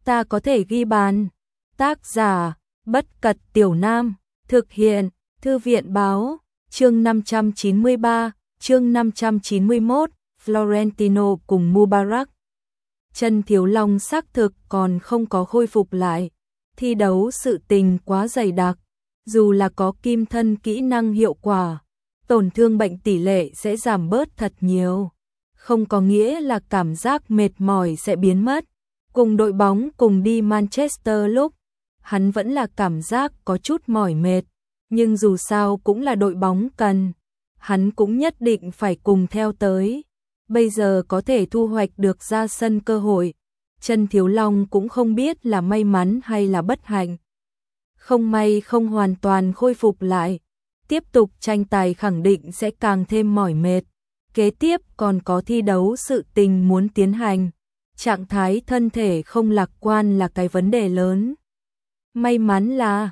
ta có thể ghi bàn. Tác giả, Bất Cật Tiểu Nam, thực hiện, Thư viện báo, chương 593, chương 591, Florentino cùng Mubarak. Trần Thiếu Long xác thực còn không có khôi phục lại, thi đấu sự tình quá dày đặc, dù là có kim thân kỹ năng hiệu quả, tổn thương bệnh tỷ lệ sẽ giảm bớt thật nhiều, không có nghĩa là cảm giác mệt mỏi sẽ biến mất. Cùng đội bóng cùng đi Manchester lúc, hắn vẫn là cảm giác có chút mỏi mệt, nhưng dù sao cũng là đội bóng cần, hắn cũng nhất định phải cùng theo tới. Bây giờ có thể thu hoạch được ra sân cơ hội, Trần Thiếu Long cũng không biết là may mắn hay là bất hạnh. Không may không hoàn toàn khôi phục lại, tiếp tục tranh tài khẳng định sẽ càng thêm mỏi mệt. Kế tiếp còn có thi đấu sự tình muốn tiến hành, trạng thái thân thể không lạc quan là cái vấn đề lớn. May mắn là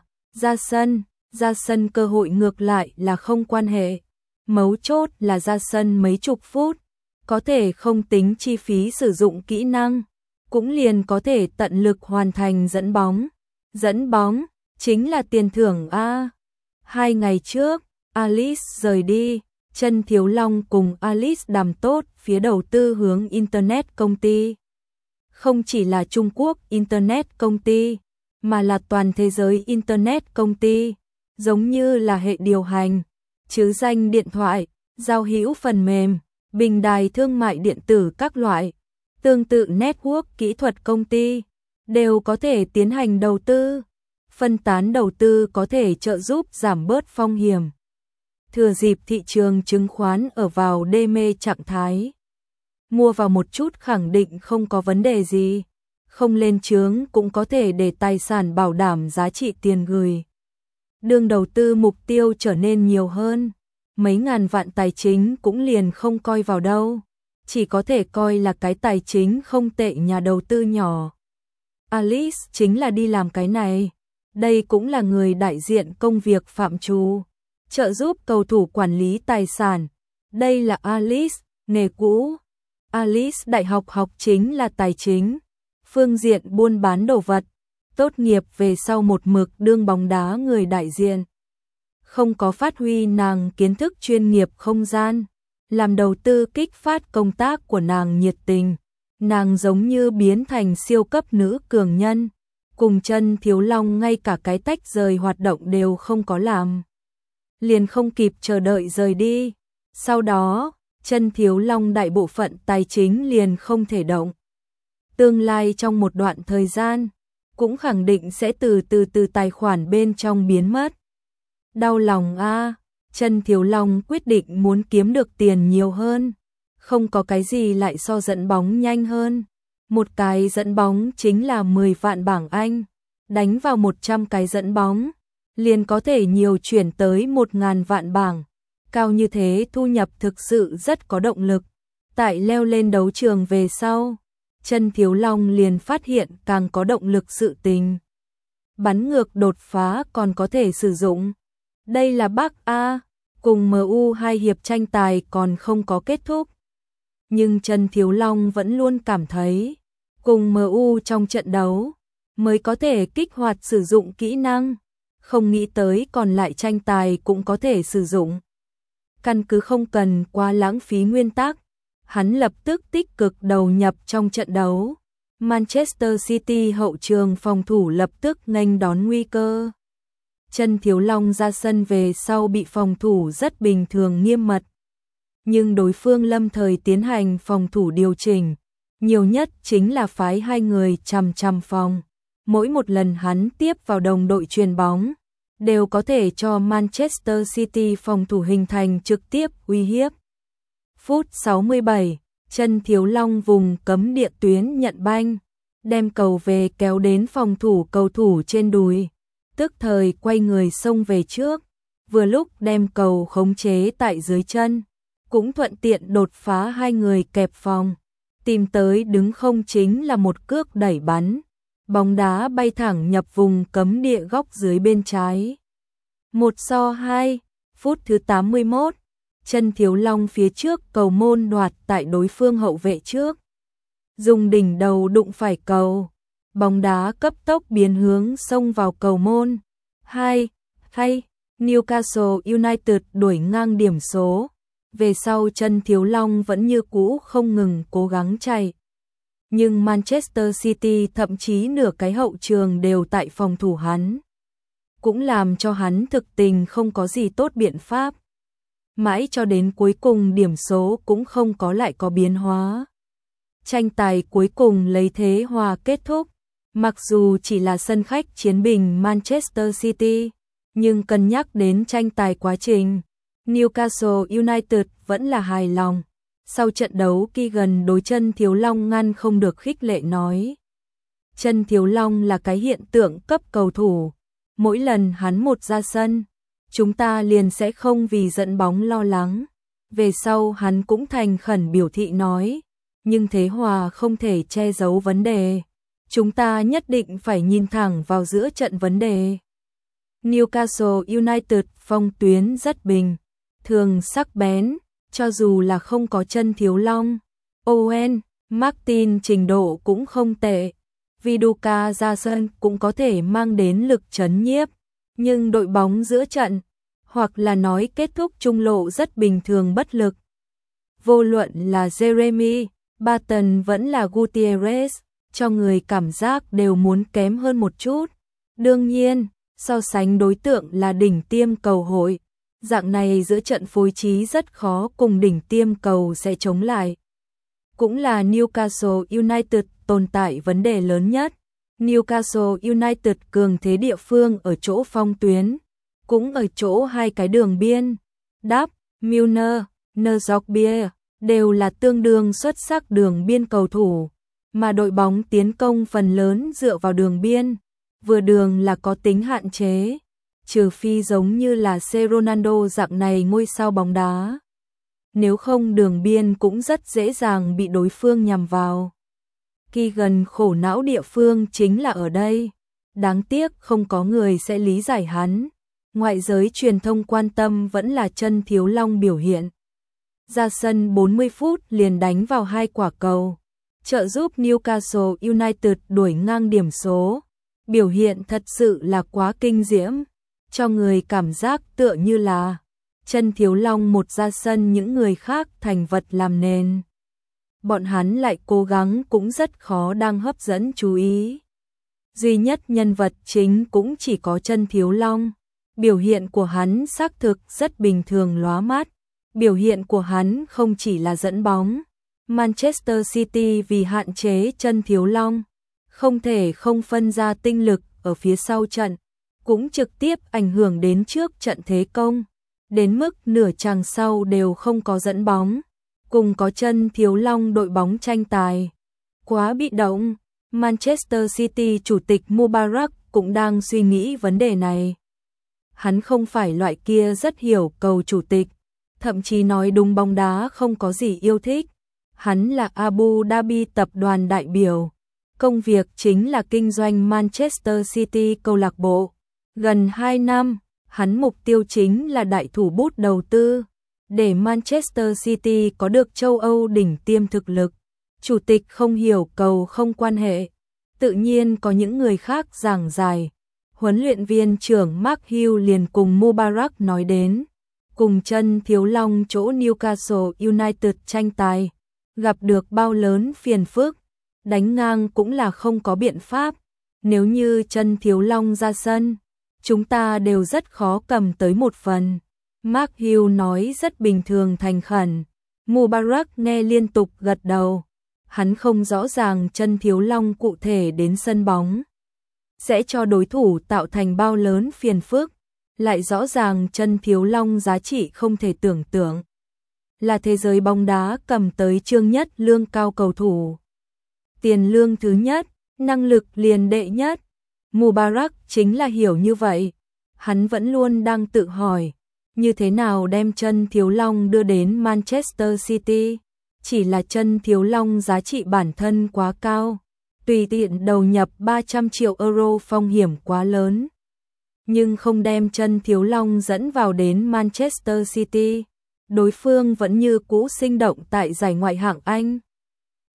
ra sân cơ hội ngược lại là không quan hệ, mấu chốt là ra sân mấy chục phút, có thể không tính chi phí sử dụng kỹ năng, cũng liền có thể tận lực hoàn thành dẫn bóng, chính là tiền thưởng a. 2 ngày trước, Alice rời đi, Trần Thiếu Long cùng Alice đàm tốt phía đầu tư hướng Internet công ty. Không chỉ là Trung Quốc Internet công ty, mà là toàn thế giới Internet công ty, giống như là hệ điều hành, chứ danh điện thoại, giao hữu phần mềm, bình đài thương mại điện tử các loại, tương tự network kỹ thuật công ty, đều có thể tiến hành đầu tư. Phân tán đầu tư có thể trợ giúp giảm bớt phong hiểm. Thừa dịp thị trường chứng khoán ở vào đê mê trạng thái, mua vào một chút khẳng định không có vấn đề gì, không lên chướng cũng có thể để tài sản bảo đảm giá trị tiền gửi. Đường đầu tư mục tiêu trở nên nhiều hơn, mấy ngàn vạn tài chính cũng liền không coi vào đâu, chỉ có thể coi là cái tài chính không tệ nhà đầu tư nhỏ. Alice chính là đi làm cái này, đây cũng là người đại diện công việc phạm trù, trợ giúp cầu thủ quản lý tài sản. Đây là Alice, nghề cũ. Alice đại học học chính là tài chính, phương diện buôn bán đồ vật, tốt nghiệp về sau một mực đương bóng đá người đại diện. Không có phát huy nàng kiến thức chuyên nghiệp không gian, làm đầu tư kích phát công tác của nàng nhiệt tình, nàng giống như biến thành siêu cấp nữ cường nhân, cùng Trần Thiếu Long ngay cả cái tách rời hoạt động đều không có làm. Liền không kịp chờ đợi rời đi, sau đó, Trần Thiếu Long đại bộ phận tài chính liền không thể động. Tương lai trong một đoạn thời gian, cũng khẳng định sẽ từ tài khoản bên trong biến mất. Đau lòng a, Trần Thiếu Long quyết định muốn kiếm được tiền nhiều hơn, không có cái gì lại so dẫn bóng nhanh hơn. Một cái dẫn bóng chính là 10 vạn bảng Anh, đánh vào 100 cái dẫn bóng, liền có thể nhiều chuyển tới 1.000 vạn bảng. Cao như thế thu nhập thực sự rất có động lực. Tại leo lên đấu trường về sau, Trần Thiếu Long liền phát hiện càng có động lực sự tình. Bắn ngược đột phá còn có thể sử dụng. Đây là Bắc A, cùng MU 2 hiệp tranh tài còn không có kết thúc. Nhưng Trần Thiếu Long vẫn luôn cảm thấy, cùng MU trong trận đấu, mới có thể kích hoạt sử dụng kỹ năng. Không nghĩ tới còn lại tranh tài cũng có thể sử dụng. Căn cứ không cần quá lãng phí nguyên tắc, hắn lập tức tích cực đầu nhập trong trận đấu. Manchester City hậu trường phòng thủ lập tức nghênh đón nguy cơ. Trần Thiếu Long ra sân về sau bị phòng thủ rất bình thường nghiêm mật. Nhưng đối phương lâm thời tiến hành phòng thủ điều chỉnh, nhiều nhất chính là phái 2 người chằm phòng. Mỗi một lần hắn tiếp vào đồng đội chuyền bóng, đều có thể cho Manchester City phòng thủ hình thành trực tiếp uy hiếp. Phút 67, Trần Thiếu Long vùng cấm địa tuyến nhận banh, đem cầu về kéo đến phòng thủ cầu thủ trên đùi, tức thời quay người xông về trước, vừa lúc đem cầu khống chế tại dưới chân, cũng thuận tiện đột phá 2 người kẹp phòng, tìm tới đứng không chính là một cước đẩy bắn. Bóng đá bay thẳng nhập vùng cấm địa góc dưới bên trái. 1-2, phút thứ 81, Trần Thiếu Long phía trước cầu môn đoạt tại đối phương hậu vệ trước. Dùng đỉnh đầu đụng phải cầu, bóng đá cấp tốc biến hướng xông vào cầu môn. Hay, Newcastle United đuổi ngang điểm số. Về sau chân Thiếu Long vẫn như cũ không ngừng cố gắng chạy. Nhưng Manchester City thậm chí nửa cái hậu trường đều tại phòng thủ hắn. Cũng làm cho hắn thực tình không có gì tốt biện pháp. Mãi cho đến cuối cùng điểm số cũng không có lại có biến hóa. Tranh tài cuối cùng lấy thế hòa kết thúc. Mặc dù chỉ là sân khách chiến bình Manchester City, nhưng cân nhắc đến tranh tài quá trình, Newcastle United vẫn là hài lòng. Sau trận đấu Keegan đối chân Thiếu Long ngăn không được khích lệ nói. Chân Thiếu Long là cái hiện tượng cấp cầu thủ. Mỗi lần hắn một ra sân, chúng ta liền sẽ không vì dẫn bóng lo lắng. Về sau hắn cũng thành khẩn biểu thị nói, nhưng thế hòa không thể che giấu vấn đề. Chúng ta nhất định phải nhìn thẳng vào giữa trận vấn đề. Newcastle United phong tuyến rất bình, thường sắc bén, cho dù là không có chân Thiếu Long. Owen, Martin trình độ cũng không tệ. Viduka ra sân cũng có thể mang đến lực chấn nhiếp, nhưng đội bóng giữa trận, hoặc là nói kết thúc trung lộ rất bình thường bất lực. Vô luận là Jeremy, Barton vẫn là Gutierrez, cho người cảm giác đều muốn kém hơn một chút. Đương nhiên, so sánh đối tượng là đỉnh tiêm cầu hội, dạng này giữa trận phối trí rất khó cùng đỉnh tiêm cầu sẽ chống lại. Cũng là Newcastle United tồn tại vấn đề lớn nhất. Newcastle United cường thế địa phương ở chỗ phong tuyến, cũng ở chỗ hai cái đường biên. Đáp, Milner, Njorbier đều là tương đương xuất sắc đường biên cầu thủ, mà đội bóng tiến công phần lớn dựa vào đường biên, vừa đường là có tính hạn chế, trừ phi giống như là C. Ronaldo dạng này ngôi sao bóng đá. Nếu không đường biên cũng rất dễ dàng bị đối phương nhằm vào. Keegan khổ não địa phương chính là ở đây. Đáng tiếc không có người sẽ lý giải hắn. Ngoại giới truyền thông quan tâm vẫn là chân Thiếu Long biểu hiện. Ra sân 40 phút liền đánh vào 2 quả cầu, trợ giúp Newcastle United đuổi ngang điểm số. Biểu hiện thật sự là quá kinh diễm, cho người cảm giác tựa như là chân Thiếu Long một ra sân những người khác thành vật làm nền. Bọn hắn lại cố gắng cũng rất khó đang hấp dẫn chú ý. Duy nhất nhân vật chính cũng chỉ có chân Thiếu Long. Biểu hiện của hắn xác thực rất bình thường lóa mắt. Biểu hiện của hắn không chỉ là dẫn bóng. Manchester City vì hạn chế chân Thiếu Long, không thể không phân ra tinh lực ở phía sau trận, cũng trực tiếp ảnh hưởng đến trước trận thế công. Đến mức nửa chàng sau đều không có dẫn bóng, cùng có chân Thiếu Long đội bóng tranh tài. Quá bị động, Manchester City chủ tịch Mubarak cũng đang suy nghĩ vấn đề này. Hắn không phải loại kia rất hiểu cầu chủ tịch, thậm chí nói đúng bóng đá không có gì yêu thích. Hắn là Abu Dhabi tập đoàn đại biểu, công việc chính là kinh doanh Manchester City câu lạc bộ. Gần 2 năm, hắn mục tiêu chính là đại thủ bút đầu tư, để Manchester City có được châu Âu đỉnh tiêm thực lực. Chủ tịch không hiểu cầu không quan hệ, tự nhiên có những người khác giảng giải. Huấn luyện viên trưởng Mark Hughes liền cùng Mubarak nói đến, cùng chân Thiếu Long chỗ Newcastle United tranh tài, gặp được bao lớn phiền phức, đánh ngang cũng là không có biện pháp. Nếu như chân Thiếu Long ra sân, chúng ta đều rất khó cầm tới một phần. Mark Hughes nói rất bình thường thành khẩn. Mubarak nghe liên tục gật đầu. Hắn không rõ ràng chân Thiếu Long cụ thể đến sân bóng sẽ cho đối thủ tạo thành bao lớn phiền phức, lại rõ ràng chân Thiếu Long giá trị không thể tưởng tượng. Là thế giới bóng đá cầm tới chương nhất lương cao cầu thủ. Tiền lương thứ nhất, năng lực liền đệ nhất. Mubarak chính là hiểu như vậy. Hắn vẫn luôn đang tự hỏi, như thế nào đem chân Thiếu Long đưa đến Manchester City. Chỉ là chân Thiếu Long giá trị bản thân quá cao, tùy tiện đầu nhập 300 triệu euro phong hiểm quá lớn. Nhưng không đem chân Thiếu Long dẫn vào đến Manchester City, đối phương vẫn như cũ sinh động tại giải Ngoại hạng Anh.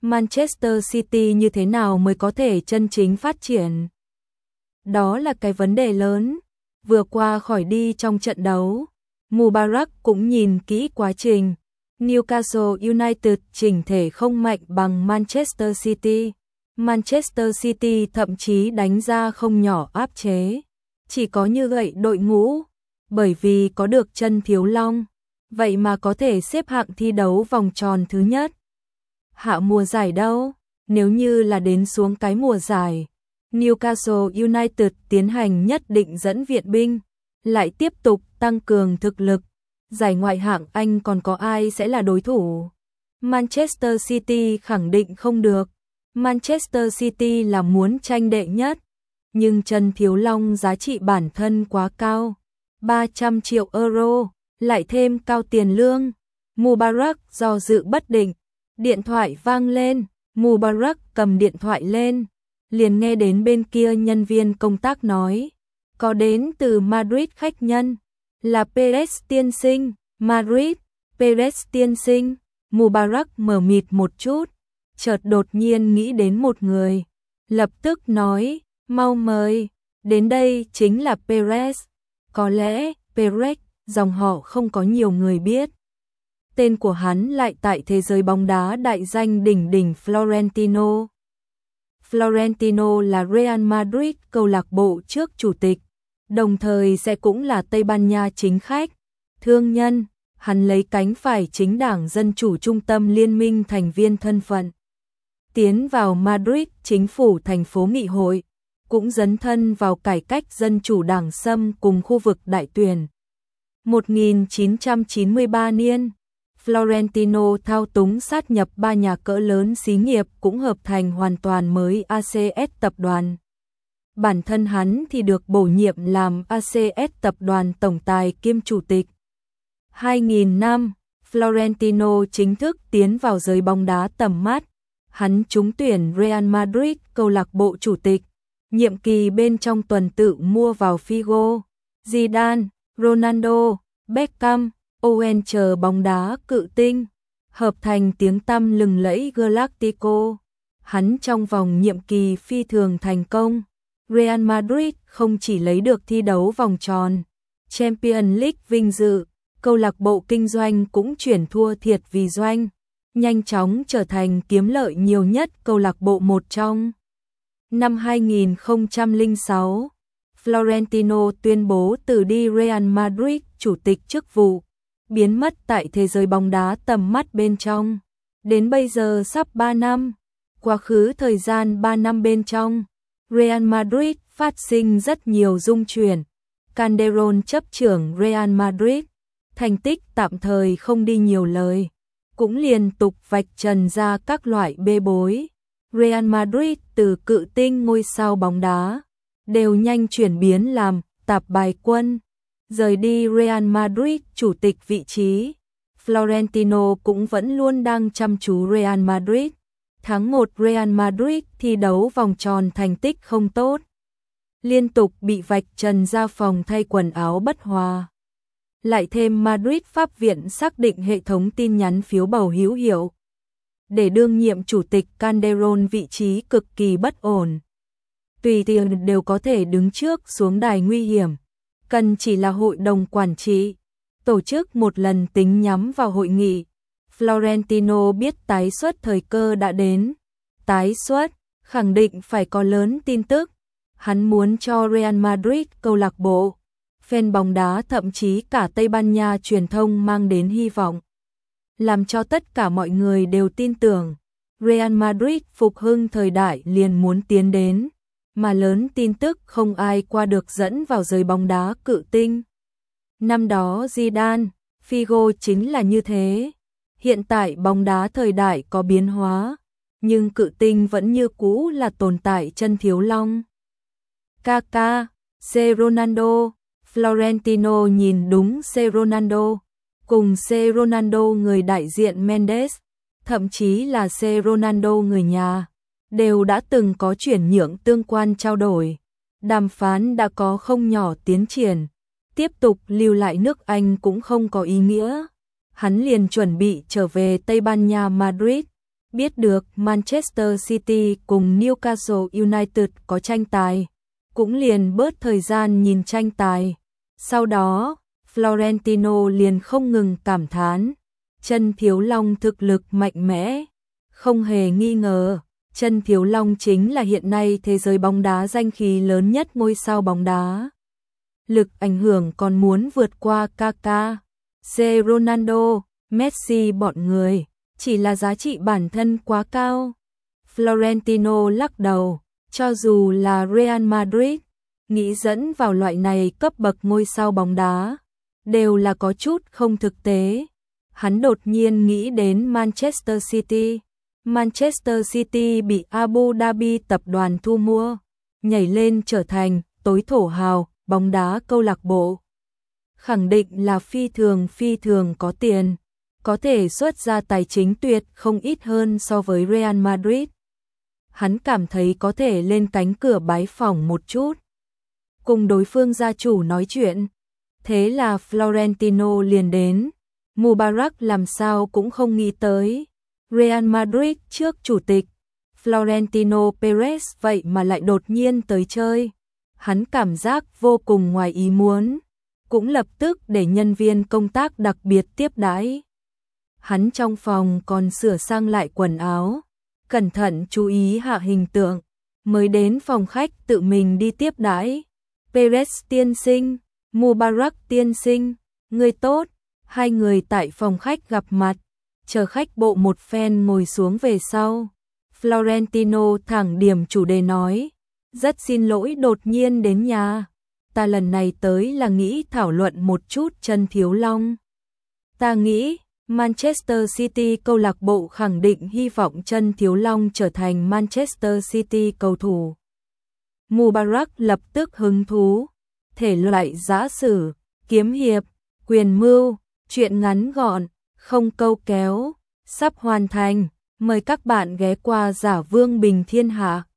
Manchester City như thế nào mới có thể chân chính phát triển? Đó là cái vấn đề lớn. Vừa qua khỏi đi trong trận đấu, Mubarak cũng nhìn kỹ quá trình. Newcastle United chỉnh thể không mạnh bằng Manchester City. Manchester City thậm chí đánh ra không nhỏ áp chế. Chỉ có như vậy đội ngũ, bởi vì có được chân Thiếu Long, vậy mà có thể xếp hạng thi đấu vòng tròn thứ nhất. Hạ mùa giải đâu? Nếu như là đến xuống cái mùa giải, Newcastle United tiến hành nhất định dẫn viện binh, lại tiếp tục tăng cường thực lực. Giải ngoại hạng Anh còn có ai sẽ là đối thủ? Manchester City khẳng định không được. Manchester City là muốn tranh đệ nhất, nhưng Trần Thiếu Long giá trị bản thân quá cao, 300 triệu euro, lại thêm cao tiền lương. Mubarak do dự bất định, điện thoại vang lên, Mubarak cầm điện thoại lên, liền nghe đến bên kia nhân viên công tác nói, có đến từ Madrid khách nhân, là Perez tiên sinh. Madrid, Perez tiên sinh. Mubarak mờ mịt một chút, chợt đột nhiên nghĩ đến một người, lập tức nói, mau mời, đến đây chính là Perez. Có lẽ Perez, dòng họ không có nhiều người biết. Tên của hắn lại tại thế giới bóng đá đại danh đỉnh đỉnh Florentino. Florentino là Real Madrid câu lạc bộ trước chủ tịch, đồng thời sẽ cũng là Tây Ban Nha chính khách, thương nhân. Hắn lấy cánh phải chính đảng Dân chủ trung tâm liên minh thành viên thân phận. Tiến vào Madrid chính phủ thành phố nghị hội, cũng dấn thân vào cải cách dân chủ đảng Sâm cùng khu vực đại tuyển. 1993 niên, Florentino thao túng sát nhập 3 nhà cỡ lớn xí nghiệp cũng hợp thành hoàn toàn mới ACS tập đoàn. Bản thân hắn thì được bổ nhiệm làm ACS tập đoàn tổng tài kiêm chủ tịch. 2000 năm, Florentino chính thức tiến vào giới bóng đá tầm mắt. Hắn trúng tuyển Real Madrid câu lạc bộ chủ tịch. Nhiệm kỳ bên trong tuần tự mua vào Figo, Zidane, Ronaldo, Beckham, Owen chờ bóng đá cự tinh, hợp thành tiếng tăm lừng lẫy Galactico. Hắn trong vòng nhiệm kỳ phi thường thành công. Real Madrid không chỉ lấy được thi đấu vòng tròn, Champions League vinh dự, câu lạc bộ kinh doanh cũng chuyển thua thiệt vì doanh, nhanh chóng trở thành kiếm lợi nhiều nhất câu lạc bộ một trong. Năm 2006, Florentino tuyên bố từ đi Real Madrid chủ tịch chức vụ, biến mất tại thế giới bóng đá tầm mắt bên trong. Đến bây giờ sắp 3 năm, quá khứ thời gian 3 năm bên trong, Real Madrid phát sinh rất nhiều rung chuyển. Calderón chấp trưởng Real Madrid, thành tích tạm thời không đi nhiều lời, cũng liên tục vạch trần ra các loại bê bối. Real Madrid từ cự tinh ngôi sao bóng đá, đều nhanh chuyển biến làm tạp bài quân. Rời đi Real Madrid chủ tịch vị trí, Florentino cũng vẫn luôn đang chăm chú Real Madrid. Tháng 1 Real Madrid thi đấu vòng tròn thành tích không tốt, liên tục bị vạch trần ra phòng thay quần áo bất hòa. Lại thêm Madrid Pháp viện xác định hệ thống tin nhắn phiếu bầu hữu hiệu, để đương nhiệm chủ tịch Calderón vị trí cực kỳ bất ổn. Tùy tiện đều có thể đứng trước xuống đài nguy hiểm, cần chỉ là hội đồng quản trị, tổ chức một lần tính nhắm vào hội nghị. Florentino biết tái xuất thời cơ đã đến, tái xuất, khẳng định phải có lớn tin tức. Hắn muốn cho Real Madrid câu lạc bộ, fan bóng đá thậm chí cả Tây Ban Nha truyền thông mang đến hy vọng, làm cho tất cả mọi người đều tin tưởng Real Madrid phục hưng thời đại liền muốn tiến đến, mà lớn tin tức không ai qua được dẫn vào giới bóng đá cự tinh. Năm đó Zidane, Figo chính là như thế. Hiện tại bóng đá thời đại có biến hóa, nhưng cự tinh vẫn như cũ là tồn tại chân Thiếu Long. Kaká, C. Ronaldo, Florentino nhìn đúng C. Ronaldo, cùng C. Ronaldo người đại diện Mendes, thậm chí là C. Ronaldo người nhà, đều đã từng có chuyển nhượng tương quan trao đổi. Đàm phán đã có không nhỏ tiến triển, tiếp tục lưu lại nước Anh cũng không có ý nghĩa. Hắn liền chuẩn bị trở về Tây Ban Nha Madrid, biết được Manchester City cùng Newcastle United có tranh tài, cũng liền bớt thời gian nhìn tranh tài. Sau đó, Florentino liền không ngừng cảm thán, Chân Thiếu Long thực lực mạnh mẽ, không hề nghi ngờ, Chân Thiếu Long chính là hiện nay thế giới bóng đá danh khí lớn nhất ngôi sao bóng đá. Lực ảnh hưởng còn muốn vượt qua Kaká, Ronaldo, Messi bọn người, chỉ là giá trị bản thân quá cao. Florentino lắc đầu, cho dù là Real Madrid, nghĩ dẫn vào loại này cấp bậc ngôi sao bóng đá, đều là có chút không thực tế. Hắn đột nhiên nghĩ đến Manchester City. Manchester City bị Abu Dhabi tập đoàn thu mua, nhảy lên trở thành tối thổ hào bóng đá câu lạc bộ. Khẳng định là phi thường có tiền, có thể xuất ra tài chính tuyệt không ít hơn so với Real Madrid. Hắn cảm thấy có thể lên cánh cửa bái phỏng một chút, cùng đối phương gia chủ nói chuyện. Thế là Florentino liền đến. Mubarak làm sao cũng không nghĩ tới, Real Madrid trước chủ tịch Florentino Perez vậy mà lại đột nhiên tới chơi. Hắn cảm giác vô cùng ngoài ý muốn, cũng lập tức để nhân viên công tác đặc biệt tiếp đãi. Hắn trong phòng còn sửa sang lại quần áo, cẩn thận chú ý hạ hình tượng, mới đến phòng khách tự mình đi tiếp đãi. Perez tiên sinh, Mubarak tiên sinh, người tốt. Hai người tại phòng khách gặp mặt, chờ khách bộ một phen ngồi xuống về sau. Florentino thẳng điểm chủ đề nói, rất xin lỗi đột nhiên đến nhà. Ta lần này tới là nghĩ thảo luận một chút Chân Thiếu Long. Ta nghĩ Manchester City câu lạc bộ khẳng định hy vọng Chân Thiếu Long trở thành Manchester City cầu thủ. Mubarak lập tức hứng thú, thể loại giã sử, kiếm hiệp, quyền mưu, chuyện ngắn gọn, không câu kéo, sắp hoàn thành, mời các bạn ghé qua Giả Vương Bình Thiên Hạ.